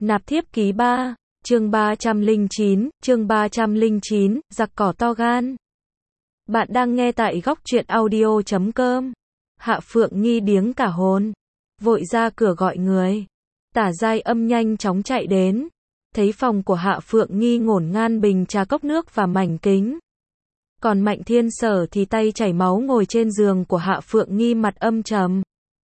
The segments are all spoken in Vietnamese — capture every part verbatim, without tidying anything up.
Nạp thiếp ký ba, chương ba trăm lẻ chín, chương ba trăm lẻ chín, giặc cỏ to gan. Bạn đang nghe tại góc truyện audio chấm com. Hạ Phượng Nghi điếng cả hồn, vội ra cửa gọi người. Tả Giai Âm nhanh chóng chạy đến, thấy phòng của Hạ Phượng Nghi ngổn ngang bình trà cốc nước và mảnh kính. Còn Mạnh Thiên Sở thì tay chảy máu ngồi trên giường của Hạ Phượng Nghi, mặt âm trầm.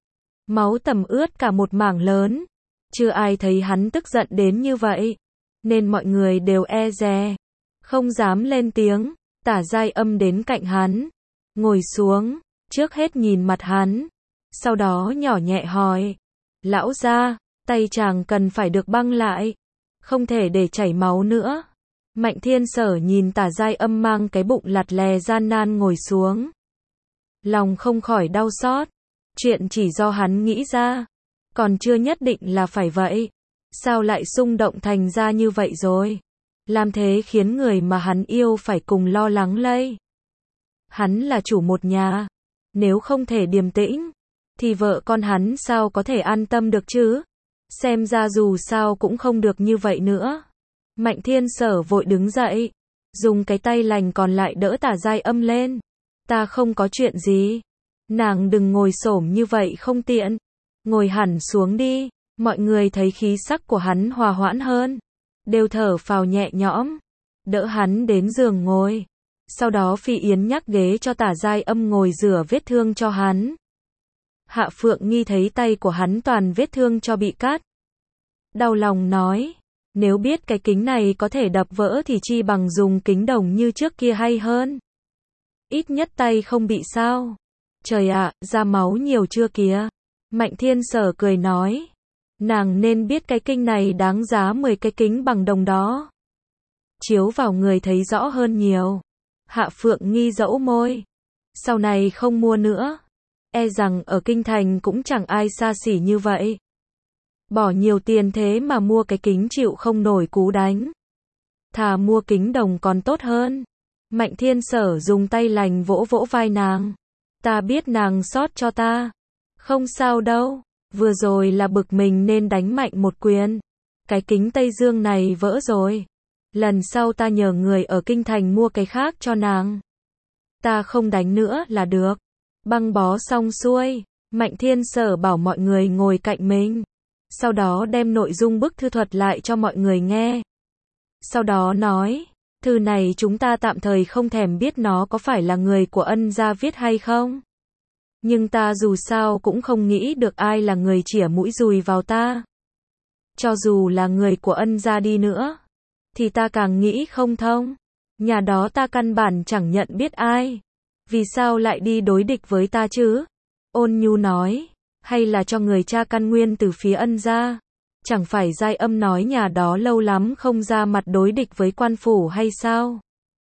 Máu tẩm ướt cả một mảng lớn. Chưa ai thấy hắn tức giận đến như vậy, nên mọi người đều e dè, không dám lên tiếng. Tả Giai Âm đến cạnh hắn, ngồi xuống, trước hết nhìn mặt hắn, sau đó nhỏ nhẹ hỏi: "Lão gia, tay chàng cần phải được băng lại, không thể để chảy máu nữa." Mạnh Thiên Sở nhìn Tả Giai Âm mang cái bụng lặt lè gian nan ngồi xuống, lòng không khỏi đau xót. Chuyện chỉ do hắn nghĩ ra, còn chưa nhất định là phải vậy. Sao lại xung động thành ra như vậy rồi? Làm thế khiến người mà hắn yêu phải cùng lo lắng lây. Hắn là chủ một nhà, nếu không thể điềm tĩnh, thì vợ con hắn sao có thể an tâm được chứ? Xem ra dù sao cũng không được như vậy nữa. Mạnh Thiên Sở vội đứng dậy, dùng cái tay lành còn lại đỡ Tả Giai Âm lên. "Ta không có chuyện gì. Nàng đừng ngồi xổm như vậy không tiện. Ngồi hẳn xuống đi." Mọi người thấy khí sắc của hắn hòa hoãn hơn, đều thở phào nhẹ nhõm, đỡ hắn đến giường ngồi. Sau đó Phi Yến nhắc ghế cho Tả Giai Âm ngồi rửa vết thương cho hắn. Hạ Phượng Nghi thấy tay của hắn toàn vết thương cho bị cắt, đau lòng nói: "Nếu biết cái kính này có thể đập vỡ thì chi bằng dùng kính đồng như trước kia hay hơn. Ít nhất tay không bị sao." "Trời ạ, ra máu nhiều chưa kìa." Mạnh Thiên Sở cười nói: "Nàng nên biết cái kính này đáng giá mười cái kính bằng đồng đó. Chiếu vào người thấy rõ hơn nhiều." Hạ Phượng Nghi dẫu môi: "Sau này không mua nữa. E rằng ở kinh thành cũng chẳng ai xa xỉ như vậy. Bỏ nhiều tiền thế mà mua cái kính chịu không nổi cú đánh. Thà mua kính đồng còn tốt hơn." Mạnh Thiên Sở dùng tay lành vỗ vỗ vai nàng. "Ta biết nàng xót cho ta. Không sao đâu. Vừa rồi là bực mình nên đánh mạnh một quyền. Cái kính Tây Dương này vỡ rồi. Lần sau ta nhờ người ở kinh thành mua cái khác cho nàng. Ta không đánh nữa là được." Băng bó xong xuôi, Mạnh Thiên Sở bảo mọi người ngồi cạnh mình. Sau đó đem nội dung bức thư thuật lại cho mọi người nghe. Sau đó nói: "Thư này chúng ta tạm thời không thèm biết nó có phải là người của Ân gia viết hay không. Nhưng ta dù sao cũng không nghĩ được ai là người chĩa mũi dùi vào ta. Cho dù là người của Ân gia đi nữa, thì ta càng nghĩ không thông. Nhà đó ta căn bản chẳng nhận biết ai. Vì sao lại đi đối địch với ta chứ?" Ôn nhu nói: "Hay là cho người cha căn nguyên từ phía Ân gia? Chẳng phải Giai Âm nói nhà đó lâu lắm không ra mặt đối địch với quan phủ hay sao?"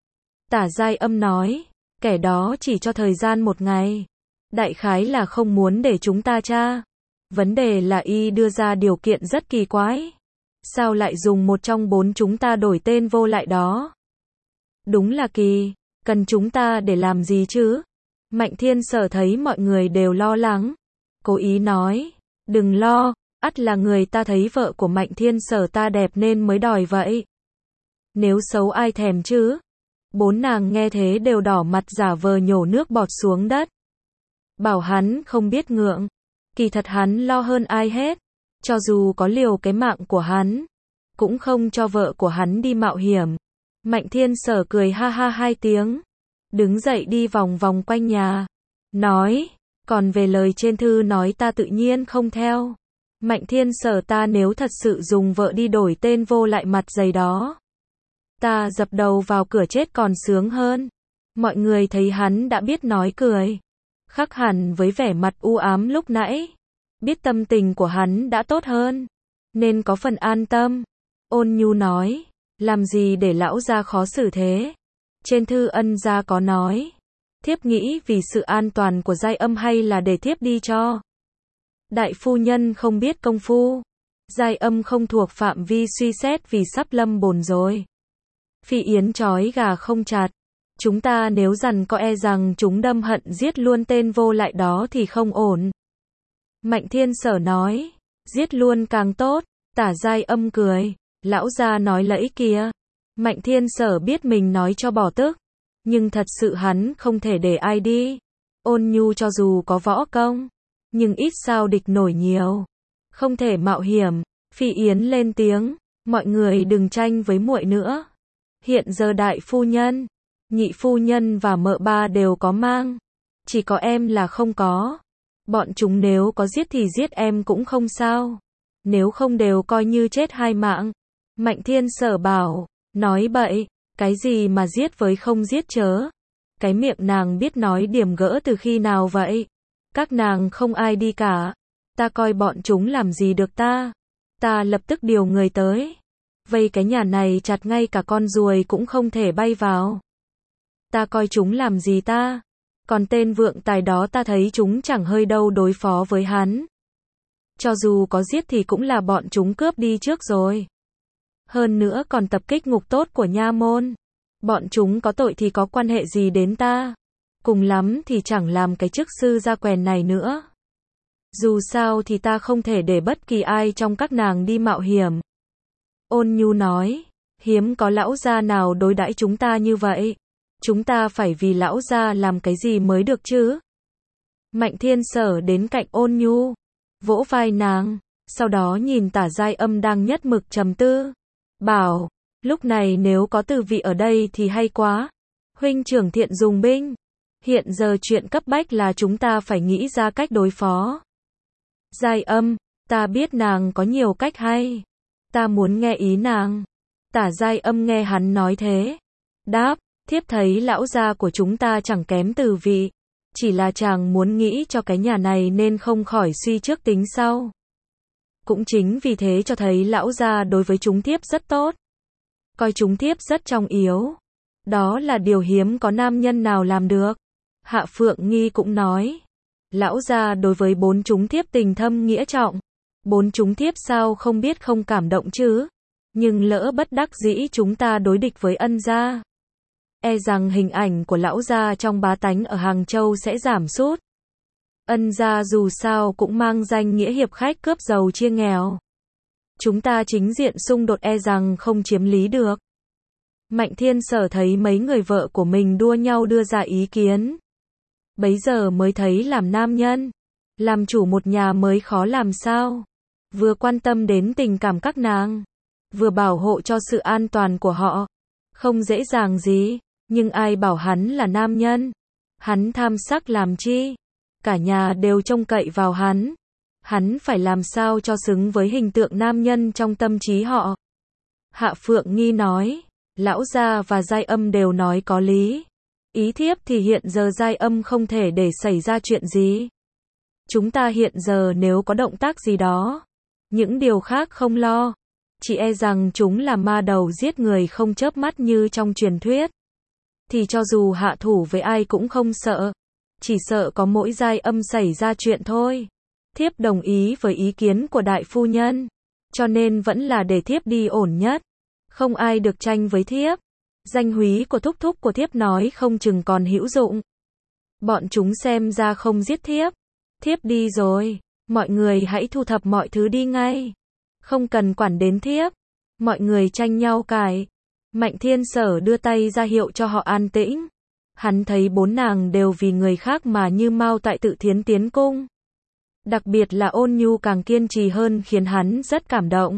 Tả Giai Âm nói: "Kẻ đó chỉ cho thời gian một ngày. Đại khái là không muốn để chúng ta tra. Vấn đề là y đưa ra điều kiện rất kỳ quái. Sao lại dùng một trong bốn chúng ta đổi tên vô lại đó? Đúng là kỳ, cần chúng ta để làm gì chứ?" Mạnh Thiên Sở thấy mọi người đều lo lắng, cố ý nói: "Đừng lo, ắt là người ta thấy vợ của Mạnh Thiên Sở ta đẹp nên mới đòi vậy. Nếu xấu ai thèm chứ." Bốn nàng nghe thế đều đỏ mặt giả vờ nhổ nước bọt xuống đất. Bảo hắn không biết ngượng. Kỳ thật hắn lo hơn ai hết. Cho dù có liều cái mạng của hắn, cũng không cho vợ của hắn đi mạo hiểm. Mạnh Thiên Sở cười ha ha hai tiếng, đứng dậy đi vòng vòng quanh nhà, nói: "Còn về lời trên thư nói ta tự nhiên không theo. Mạnh Thiên Sở ta nếu thật sự dùng vợ đi đổi tên vô lại mặt dày đó, ta dập đầu vào cửa chết còn sướng hơn." Mọi người thấy hắn đã biết nói cười, khác hẳn với vẻ mặt u ám lúc nãy. Biết tâm tình của hắn đã tốt hơn, nên có phần an tâm. Ôn nhu nói: "Làm gì để lão gia khó xử thế? Trên thư Ân gia có nói, thiếp nghĩ vì sự an toàn của Giai Âm hay là để thiếp đi cho. Đại phu nhân không biết công phu. Giai Âm không thuộc phạm vi suy xét vì sắp lâm bồn rồi. Phi Yến trói gà không chặt. Chúng ta nếu dằn co e rằng chúng đâm hận giết luôn tên vô lại đó thì không ổn." Mạnh Thiên Sở nói: "Giết luôn càng tốt. Tả Giai Âm cười, lão gia nói lẫy kia. Mạnh Thiên Sở biết mình nói cho bỏ tức, nhưng thật sự hắn không thể để ai đi. Ôn Nhu cho dù có võ công, nhưng ít sao địch nổi nhiều. Không thể mạo hiểm. Phi Yến lên tiếng, mọi người đừng tranh với muội nữa. Hiện giờ đại phu nhân, nhị phu nhân và mợ ba đều có mang, chỉ có em là không có. Bọn chúng nếu có giết thì giết em cũng không sao, nếu không đều coi như chết hai mạng. Mạnh Thiên Sở bảo, nói bậy, cái gì mà giết với không giết chớ. Cái miệng nàng biết nói điểm gỡ từ khi nào vậy? Các nàng không ai đi cả, ta coi bọn chúng làm gì được ta. Ta lập tức điều người tới, vây cái nhà này chặt, ngay cả con ruồi cũng không thể bay vào. Ta coi chúng làm gì ta? Còn tên vượng tài đó ta thấy chúng chẳng hơi đâu đối phó với hắn. Cho dù có giết thì cũng là bọn chúng cướp đi trước rồi. Hơn nữa còn tập kích ngục tốt của nha môn. Bọn chúng có tội thì có quan hệ gì đến ta? Cùng lắm thì chẳng làm cái chức sư gia quèn này nữa. Dù sao thì ta không thể để bất kỳ ai trong các nàng đi mạo hiểm. Ôn Nhu nói, hiếm có lão gia nào đối đãi chúng ta như vậy. Chúng ta phải vì lão gia làm cái gì mới được chứ? Mạnh Thiên Sở đến cạnh Ôn Nhu, vỗ vai nàng, sau đó nhìn Tả Giai Âm đang nhất mực trầm tư, bảo, lúc này nếu có Từ Vị ở đây thì hay quá. Huynh trưởng thiện dùng binh. Hiện giờ chuyện cấp bách là chúng ta phải nghĩ ra cách đối phó. Giai Âm, ta biết nàng có nhiều cách hay. Ta muốn nghe ý nàng. Tả Giai Âm nghe hắn nói thế, đáp, thiếp thấy lão gia của chúng ta chẳng kém Từ Vị. Chỉ là chàng muốn nghĩ cho cái nhà này nên không khỏi suy trước tính sau. Cũng chính vì thế cho thấy lão gia đối với chúng thiếp rất tốt. Coi chúng thiếp rất trọng yếu. Đó là điều hiếm có nam nhân nào làm được. Hạ Phượng Nghi cũng nói, lão gia đối với bốn chúng thiếp tình thâm nghĩa trọng. Bốn chúng thiếp sao không biết không cảm động chứ. Nhưng lỡ bất đắc dĩ chúng ta đối địch với Ân gia, e rằng hình ảnh của lão gia trong bá tánh ở Hàng Châu sẽ giảm sút. Ân gia dù sao cũng mang danh nghĩa hiệp khách cướp giàu chia nghèo. Chúng ta chính diện xung đột e rằng không chiếm lý được. Mạnh Thiên Sở thấy mấy người vợ của mình đua nhau đưa ra ý kiến. Bấy giờ mới thấy làm nam nhân, làm chủ một nhà mới khó làm sao. Vừa quan tâm đến tình cảm các nàng, vừa bảo hộ cho sự an toàn của họ. Không dễ dàng gì, nhưng ai bảo hắn là nam nhân. Hắn tham sắc làm chi? Cả nhà đều trông cậy vào hắn. Hắn phải làm sao cho xứng với hình tượng nam nhân trong tâm trí họ. Hạ Phượng Nghi nói, lão gia và Giai Âm đều nói có lý. Ý thiếp thì hiện giờ Giai Âm không thể để xảy ra chuyện gì. Chúng ta hiện giờ nếu có động tác gì đó, những điều khác không lo. Chỉ e rằng chúng là ma đầu giết người không chớp mắt như trong truyền thuyết. Thì cho dù hạ thủ với ai cũng không sợ. Chỉ sợ có mỗi Giai Âm xảy ra chuyện thôi. Thiếp đồng ý với ý kiến của đại phu nhân. Cho nên vẫn là để thiếp đi ổn nhất. Không ai được tranh với thiếp. Danh húy của thúc thúc của thiếp nói không chừng còn hữu dụng. Bọn chúng xem ra không giết thiếp. Thiếp đi rồi. Mọi người hãy thu thập mọi thứ đi ngay. Không cần quản đến thiếp. Mọi người tranh nhau cãi. Mạnh Thiên Sở đưa tay ra hiệu cho họ an tĩnh. Hắn thấy bốn nàng đều vì người khác mà như mau tại Tự Thiến tiến cung. Đặc biệt là Ôn Nhu càng kiên trì hơn khiến hắn rất cảm động.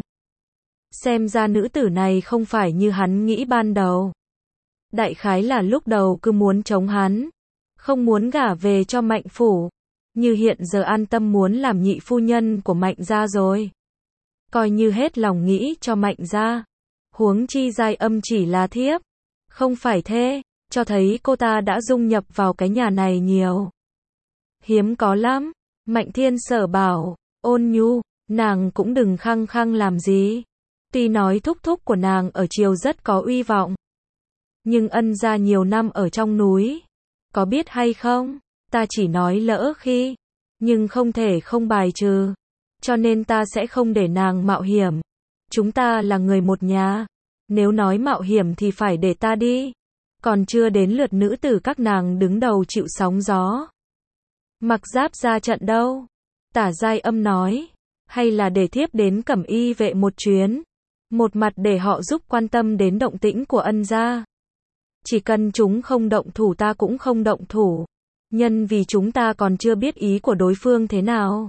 Xem ra nữ tử này không phải như hắn nghĩ ban đầu. Đại khái là lúc đầu cứ muốn chống hắn, không muốn gả về cho Mạnh phủ. Như hiện giờ an tâm muốn làm nhị phu nhân của Mạnh gia rồi. Coi như hết lòng nghĩ cho Mạnh gia. Huống chi Giai Âm chỉ là thiếp, không phải thê, cho thấy cô ta đã dung nhập vào cái nhà này nhiều. Hiếm có lắm. Mạnh Thiên Sở bảo, Ôn Nhu, nàng cũng đừng khăng khăng làm gì. Tuy nói thúc thúc của nàng ở triều rất có uy vọng, nhưng Ân gia nhiều năm ở trong núi, có biết hay không? Ta chỉ nói lỡ khi, nhưng không thể không bài trừ. Cho nên ta sẽ không để nàng mạo hiểm. Chúng ta là người một nhà. Nếu nói mạo hiểm thì phải để ta đi. Còn chưa đến lượt nữ tử các nàng đứng đầu chịu sóng gió. Mặc giáp ra trận đâu? Tả Giai Âm nói. Hay là để thiếp đến Cẩm Y vệ một chuyến? Một mặt để họ giúp quan tâm đến động tĩnh của Ân gia. Chỉ cần chúng không động thủ ta cũng không động thủ. Nhân vì chúng ta còn chưa biết ý của đối phương thế nào.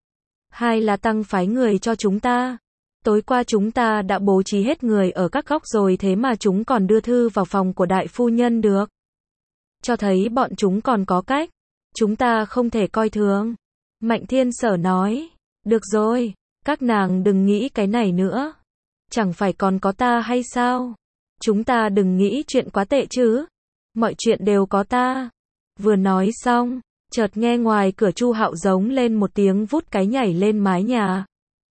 Hai là tăng phái người cho chúng ta. Tối qua chúng ta đã bố trí hết người ở các góc rồi thế mà chúng còn đưa thư vào phòng của đại phu nhân được. Cho thấy bọn chúng còn có cách. Chúng ta không thể coi thường. Mạnh Thiên Sở nói. Được rồi, các nàng đừng nghĩ cái này nữa. Chẳng phải còn có ta hay sao? Chúng ta đừng nghĩ chuyện quá tệ chứ. Mọi chuyện đều có ta. Vừa nói xong, chợt nghe ngoài cửa Chu Hạo giống lên một tiếng vút cái nhảy lên mái nhà.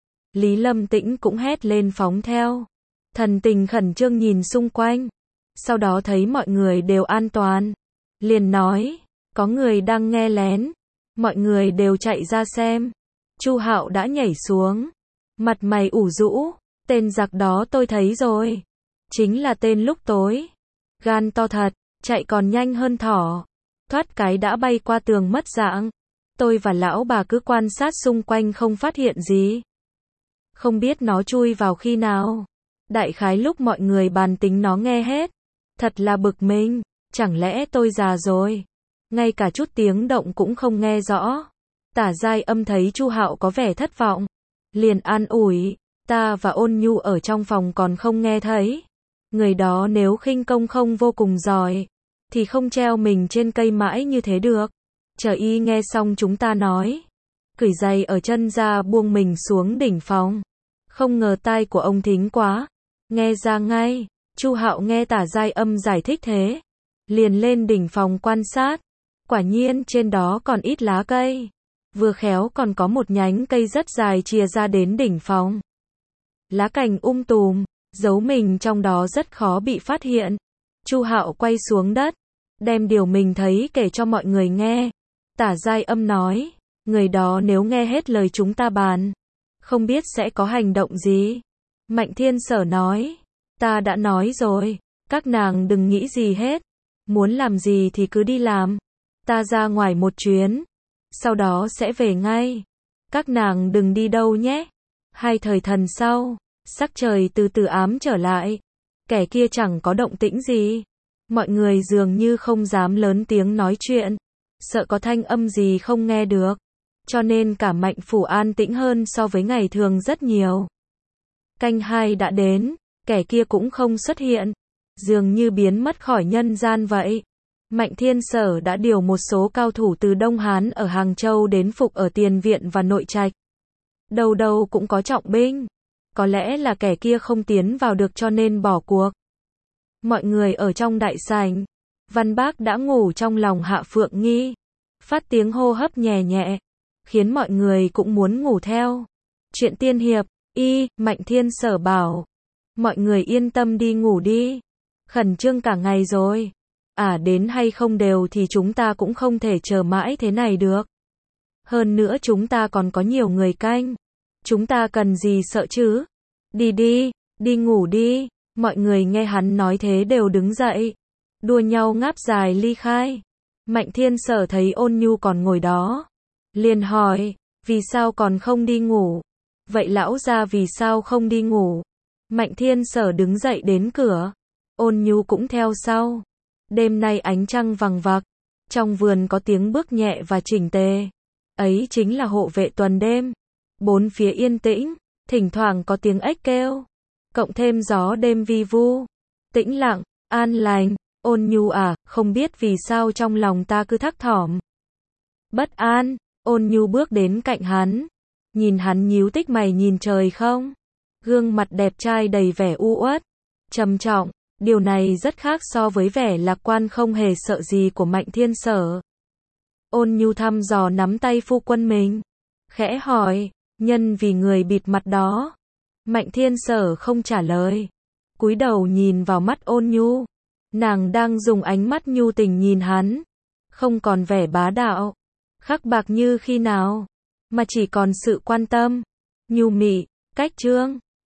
Lý Lâm Tĩnh cũng hét lên phóng theo. Thần tình khẩn trương nhìn xung quanh. Sau đó thấy mọi người đều an toàn. Liền nói, có người đang nghe lén. Mọi người đều chạy ra xem. Chu Hạo đã nhảy xuống. Mặt mày ủ rũ. Tên giặc đó tôi thấy rồi. Chính là tên lúc tối. Gan to thật, chạy còn nhanh hơn thỏ. Thoát cái đã bay qua tường mất dạng. Tôi và lão bà cứ quan sát xung quanh không phát hiện gì. Không biết nó chui vào khi nào. Đại khái lúc mọi người bàn tính nó nghe hết. Thật là bực mình. Chẳng lẽ tôi già rồi? Ngay cả chút tiếng động cũng không nghe rõ. Tả Giai Âm thấy Chu Hạo có vẻ thất vọng. Liền an ủi. Ta và Ôn Nhu ở trong phòng còn không nghe thấy. Người đó nếu khinh công không vô cùng giỏi. Thì không treo mình trên cây mãi như thế được. Chờ y nghe xong chúng ta nói. Cởi giày ở chân ra buông mình xuống đỉnh phòng. Không ngờ tai của ông thính quá. Nghe ra ngay. Chu Hạo nghe Tả Giai Âm giải thích thế. Liền lên đỉnh phòng quan sát. Quả nhiên trên đó còn ít lá cây. Vừa khéo còn có một nhánh cây rất dài chìa ra đến đỉnh phòng. Lá cành um tùm, giấu mình trong đó rất khó bị phát hiện. Chu Hạo quay xuống đất, đem điều mình thấy kể cho mọi người nghe. Tả Giai Âm nói, người đó nếu nghe hết lời chúng ta bàn, không biết sẽ có hành động gì. Mạnh Thiên Sở nói, ta đã nói rồi, các nàng đừng nghĩ gì hết. Muốn làm gì thì cứ đi làm. Ta ra ngoài một chuyến, sau đó sẽ về ngay. Các nàng đừng đi đâu nhé. Hai thời thần sau, sắc trời từ từ ám trở lại. Kẻ kia chẳng có động tĩnh gì. Mọi người dường như không dám lớn tiếng nói chuyện. Sợ có thanh âm gì không nghe được. Cho nên cả Mạnh phủ an tĩnh hơn so với ngày thường rất nhiều. Canh hai đã đến, kẻ kia cũng không xuất hiện. Dường như biến mất khỏi nhân gian vậy. Mạnh Thiên Sở đã điều một số cao thủ từ Đông Hán ở Hàng Châu đến phục ở tiền viện và nội trạch. Đâu đâu cũng có trọng binh. Có lẽ là kẻ kia không tiến vào được cho nên bỏ cuộc. Mọi người ở trong đại sảnh. Văn Bác đã ngủ trong lòng Hạ Phượng Nghi. Phát tiếng hô hấp nhẹ nhẹ. Khiến mọi người cũng muốn ngủ theo. Chuyện tiên hiệp, y, Mạnh Thiên Sở bảo. Mọi người yên tâm đi ngủ đi. Khẩn trương cả ngày rồi. À đến hay không đều thì chúng ta cũng không thể chờ mãi thế này được. Hơn nữa chúng ta còn có nhiều người canh. Chúng ta cần gì sợ chứ? Đi đi, đi ngủ đi. Mọi người nghe hắn nói thế đều đứng dậy. Đua nhau ngáp dài ly khai. Mạnh Thiên Sở thấy Ôn Nhu còn ngồi đó. Liền hỏi, vì sao còn không đi ngủ? Vậy lão gia vì sao không đi ngủ? Mạnh Thiên Sở đứng dậy đến cửa. Ôn Nhu cũng theo sau. Đêm nay ánh trăng vằng vặc. Trong vườn có tiếng bước nhẹ và chỉnh tề. Ấy chính là hộ vệ tuần đêm. Bốn phía yên tĩnh. Thỉnh thoảng có tiếng ếch kêu. Cộng thêm gió đêm vi vu. Tĩnh lặng, an lành. Ôn Nhu à, không biết vì sao trong lòng ta cứ thắc thỏm. Bất an. Ôn Nhu bước đến cạnh hắn. Nhìn hắn nhíu tích mày nhìn trời không. Gương mặt đẹp trai đầy vẻ u uất. Trầm trọng. Điều này rất khác so với vẻ lạc quan không hề sợ gì của Mạnh Thiên Sở. Ôn Nhu thăm dò nắm tay phu quân mình. Khẽ hỏi, nhân vì người bịt mặt đó. Mạnh Thiên Sở không trả lời. Cúi đầu nhìn vào mắt Ôn Nhu. Nàng đang dùng ánh mắt nhu tình nhìn hắn. Không còn vẻ bá đạo. Khắc bạc như khi nào. Mà chỉ còn sự quan tâm. Nhu mị, cách trương.